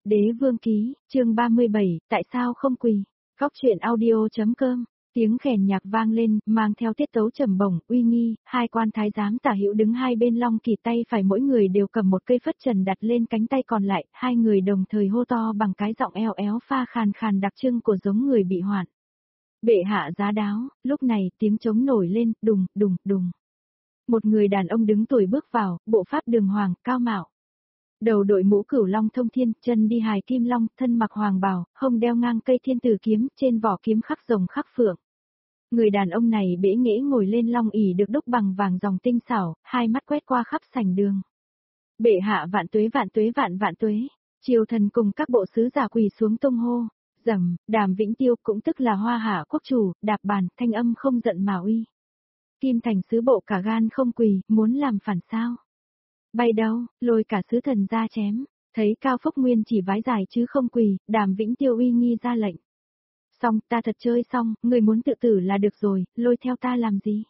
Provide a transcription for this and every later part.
Đế vương ký, chương 37, tại sao không quỳ? Góc truyện audio.com. Tiếng kèn nhạc vang lên, mang theo tiết tấu trầm bổng, uy nghi, hai quan thái giám tả hữu đứng hai bên long kỳ, tay phải mỗi người đều cầm một cây phất trần đặt lên cánh tay còn lại, hai người đồng thời hô to bằng cái giọng eo éo pha khàn khàn đặc trưng của giống người bị hoạn. Bệ hạ giá đáo, lúc này tiếng trống nổi lên, đùng, đùng, đùng. Một người đàn ông đứng tuổi bước vào, bộ pháp đường hoàng, cao mạo. Đầu đội mũ cửu long thông thiên, chân đi hài kim long, thân mặc hoàng bào, hông đeo ngang cây thiên tử kiếm, trên vỏ kiếm khắc rồng khắc phượng. Người đàn ông này bẽ nghễ ngồi lên long ỷ được đúc bằng vàng dòng tinh xảo, hai mắt quét qua khắp sảnh đường. Bệ hạ vạn tuế vạn tuế vạn vạn tuế. Triều thần cùng các bộ sứ giả quỳ xuống tung hô. Dầm, Đàm Vĩnh Tiêu cũng tức là Hoa Hạ quốc chủ, đạp bàn, thanh âm không giận mà uy. Kim Thành sứ bộ cả gan không quỳ, muốn làm phản sao? Bay đâu, lôi cả sứ thần ra chém, thấy Cao Phúc Nguyên chỉ vái dài chứ không quỳ, Đàm Vĩnh Tiêu uy nghi ra lệnh. Xong, ta thật chơi xong, người muốn tự tử là được rồi, lôi theo ta làm gì?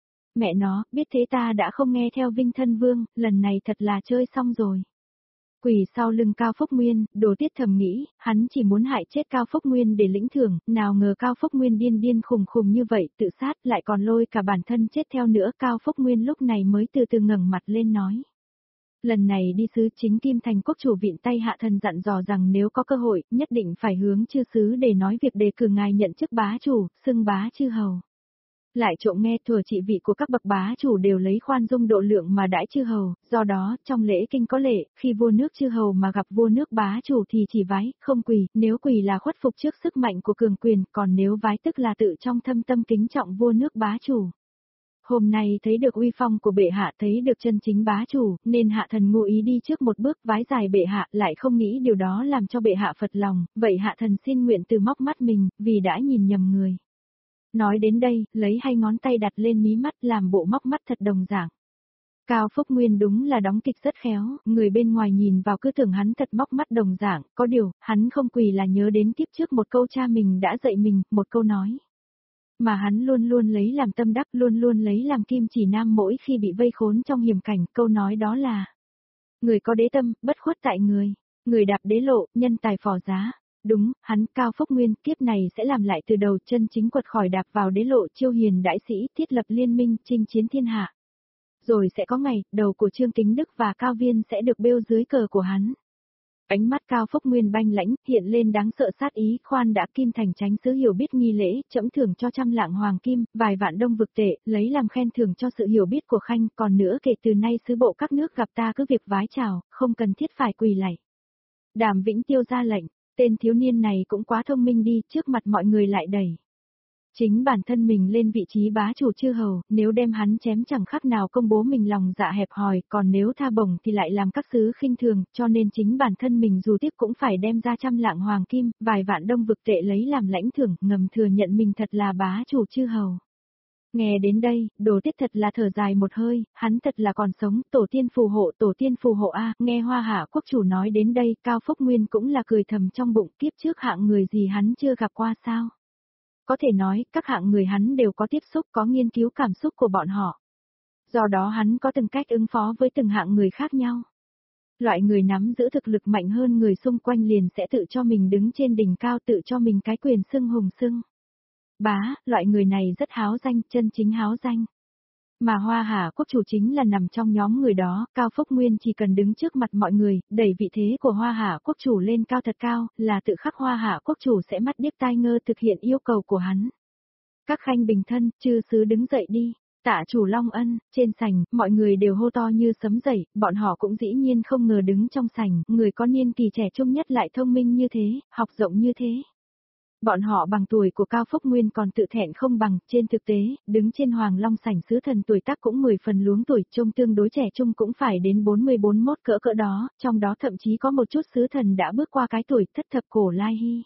Mẹ nó, biết thế ta đã không nghe theo Vinh Thân Vương, lần này thật là chơi xong rồi. Quỳ sau lưng Cao Phúc Nguyên, Đồ Tiết thầm nghĩ, hắn chỉ muốn hại chết Cao Phúc Nguyên để lĩnh thưởng, nào ngờ Cao Phúc Nguyên điên điên khùng khùng như vậy, tự sát lại còn lôi cả bản thân chết theo nữa. Cao Phúc Nguyên lúc này mới từ từ ngẩng mặt lên nói. Lần này đi sứ chính Kim Thành quốc chủ vịn tay hạ thần dặn dò rằng nếu có cơ hội, nhất định phải hướng chư sứ để nói việc đề cử ngài nhận chức bá chủ, xưng bá chư hầu. Lại trộm nghe thừa trị vị của các bậc bá chủ đều lấy khoan dung độ lượng mà đãi chư hầu, do đó, trong lễ kinh có lệ, khi vua nước chư hầu mà gặp vua nước bá chủ thì chỉ vái, không quỳ, nếu quỳ là khuất phục trước sức mạnh của cường quyền, còn nếu vái tức là tự trong thâm tâm kính trọng vua nước bá chủ. Hôm nay thấy được uy phong của bệ hạ, thấy được chân chính bá chủ, nên hạ thần ngụ ý đi trước một bước vái dài bệ hạ, lại không nghĩ điều đó làm cho bệ hạ phật lòng, vậy hạ thần xin nguyện từ móc mắt mình, vì đã nhìn nhầm người. Nói đến đây, lấy hai ngón tay đặt lên mí mắt làm bộ móc mắt thật đồng dạng. Cao Phúc Nguyên đúng là đóng kịch rất khéo, người bên ngoài nhìn vào cứ tưởng hắn thật móc mắt đồng dạng, có điều, hắn không quỳ là nhớ đến kiếp trước một câu cha mình đã dạy mình, một câu nói. Mà hắn luôn luôn lấy làm tâm đắc, luôn luôn lấy làm kim chỉ nam mỗi khi bị vây khốn trong hiểm cảnh, câu nói đó là: người có đế tâm, bất khuất tại người đạp đế lộ, nhân tài phò giá. Đúng, hắn Cao Phúc Nguyên kiếp này sẽ làm lại từ đầu, chân chính quật khỏi đạp vào đế lộ, chiêu hiền đại sĩ, thiết lập liên minh, chinh chiến thiên hạ. Rồi sẽ có ngày, đầu của Trương Kính Đức và Cao Viên sẽ được bêu dưới cờ của hắn. Ánh mắt Cao Phúc Nguyên banh lãnh, hiện lên đáng sợ sát ý, khoan đã. Kim Thành chánh sứ hiểu biết nghi lễ, trẫm thưởng cho 100 lạng hoàng kim, vài vạn đông vực tệ, lấy làm khen thưởng cho sự hiểu biết của khanh, còn nữa kể từ nay sứ bộ các nước gặp ta cứ việc vái chào, không cần thiết phải quỳ lạy. Đàm Vĩnh Tiêu ra lệnh, tên thiếu niên này cũng quá thông minh đi, trước mặt mọi người lại đẩy chính bản thân mình lên vị trí bá chủ chư hầu, nếu đem hắn chém chẳng khác nào công bố mình lòng dạ hẹp hòi, còn nếu tha bổng thì lại làm các sứ khinh thường, cho nên chính bản thân mình dù tiếc cũng phải đem ra 100 lạng hoàng kim, vài vạn đông vực tệ lấy làm lãnh thưởng, ngầm thừa nhận mình thật là bá chủ chư hầu. Nghe đến đây, Đồ Tiết thật là thở dài một hơi, hắn thật là còn sống, tổ tiên phù hộ a. Nghe Hoa Hạ quốc chủ nói đến đây, Cao Phúc Nguyên cũng là cười thầm trong bụng, kiếp trước hạng người gì hắn chưa gặp qua sao? Có thể nói, các hạng người hắn đều có tiếp xúc, có nghiên cứu cảm xúc của bọn họ. Do đó hắn có từng cách ứng phó với từng hạng người khác nhau. Loại người nắm giữ thực lực mạnh hơn người xung quanh liền sẽ tự cho mình đứng trên đỉnh cao, tự cho mình cái quyền xưng hùng xưng bá, loại người này rất háo danh, chân chính háo danh. Mà Hoa Hạ quốc chủ chính là nằm trong nhóm người đó, Cao Phúc Nguyên chỉ cần đứng trước mặt mọi người, đẩy vị thế của Hoa Hạ quốc chủ lên cao thật cao, là tự khắc Hoa Hạ quốc chủ sẽ mắt điếc tai ngơ thực hiện yêu cầu của hắn. Các khanh bình thân, chư sứ đứng dậy đi. Tạ chủ Long Ân, trên sảnh, mọi người đều hô to như sấm dậy, bọn họ cũng dĩ nhiên không ngờ đứng trong sảnh, người có niên kỳ trẻ trung nhất lại thông minh như thế, học rộng như thế. Bọn họ bằng tuổi của Cao Phúc Nguyên còn tự thẹn không bằng, trên thực tế, đứng trên Hoàng Long sảnh sứ thần tuổi tác cũng 10 phần luống tuổi, trông tương đối trẻ trung cũng phải đến 40-41 cỡ đó, trong đó thậm chí có một chút sứ thần đã bước qua cái tuổi thất thập cổ lai hy.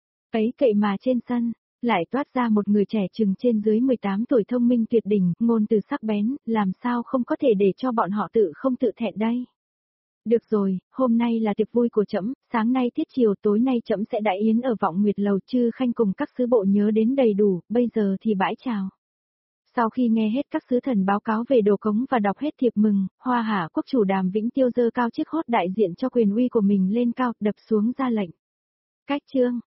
Ấy cậy mà trên sân, lại toát ra một người trẻ chừng trên dưới 18 tuổi thông minh tuyệt đỉnh, ngôn từ sắc bén, làm sao không có thể để cho bọn họ không tự thẹn đây. Được rồi, hôm nay là tiệc vui của trẫm, sáng nay tiết chiều tối nay trẫm sẽ đại yến ở Vọng Nguyệt Lầu, chư khanh cùng các sứ bộ nhớ đến đầy đủ, bây giờ thì bãi chào. Sau khi nghe hết các sứ thần báo cáo về đồ cống và đọc hết thiệp mừng, Hoa Hạ quốc chủ Đàm Vĩnh Tiêu giơ cao chiếc hốt đại diện cho quyền uy của mình lên cao, đập xuống ra lệnh. Cách chương